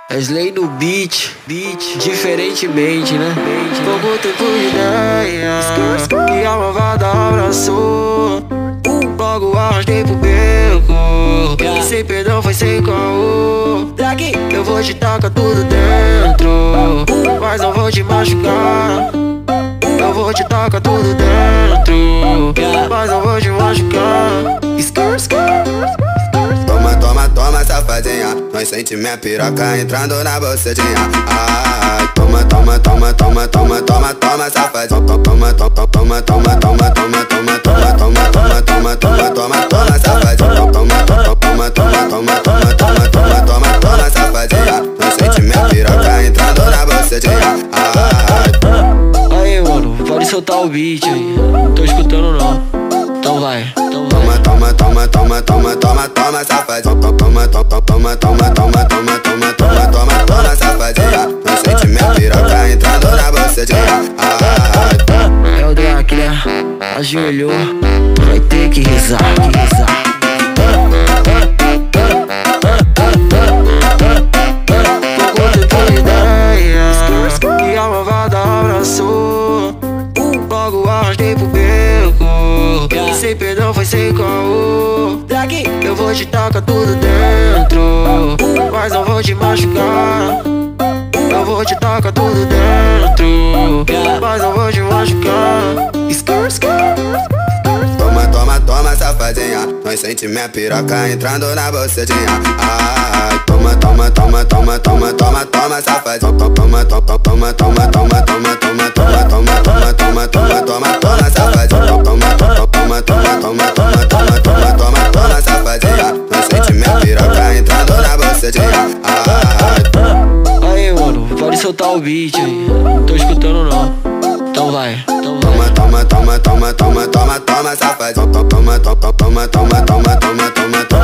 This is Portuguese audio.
Wesley no beat, diferentemente, né? Pouco tempo de ideia e a malvada abraçou. Logo arrastei pro beco e sem perdão foi sem caô. Eu vou te tacar tudo dentro, mas não vou te machucar. Eu vou te tacar tudo dentro, mas não vou te machucar. Toma, safadinha, nós sente minha piroca entrando na bocedinha. Ai, toma, safadinha. Toma, safadinha. Toma, safadinha, nós sente minha piroca entrando na bocedinha. Ai. Aí, mano, pode soltar o beat aí, não tô escutando não. Então vai. Toma, safadinha. Toma, safadinha, nós sente minha piroca entrando na bocedinha. É o Drake, né? Ajoelhou, vai ter que rezar, Pouco tempo de ideia e a malvada abraçou. Logo arrastei pro beco e sem perdão foi sem caô. Eu vou te tacar tudo dentro, mas não vou te machucar. Eu vou te tacar tudo dentro, mas não vou te machucar. Toma, safadinha, nós sente minha piroca entrando na bocedinha. Ai, toma, safadinha. Toma, safadinha, nós sente minha piroca entrando na bocedinha. Aí, mano, pode soltar o beat aí, não tô escutando não. Então vai. Toma, safadinha. Toma,